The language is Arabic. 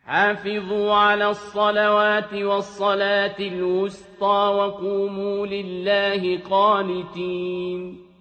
حافظوا على الصلوات والصلاة الوسطى وقوموا لله قانتين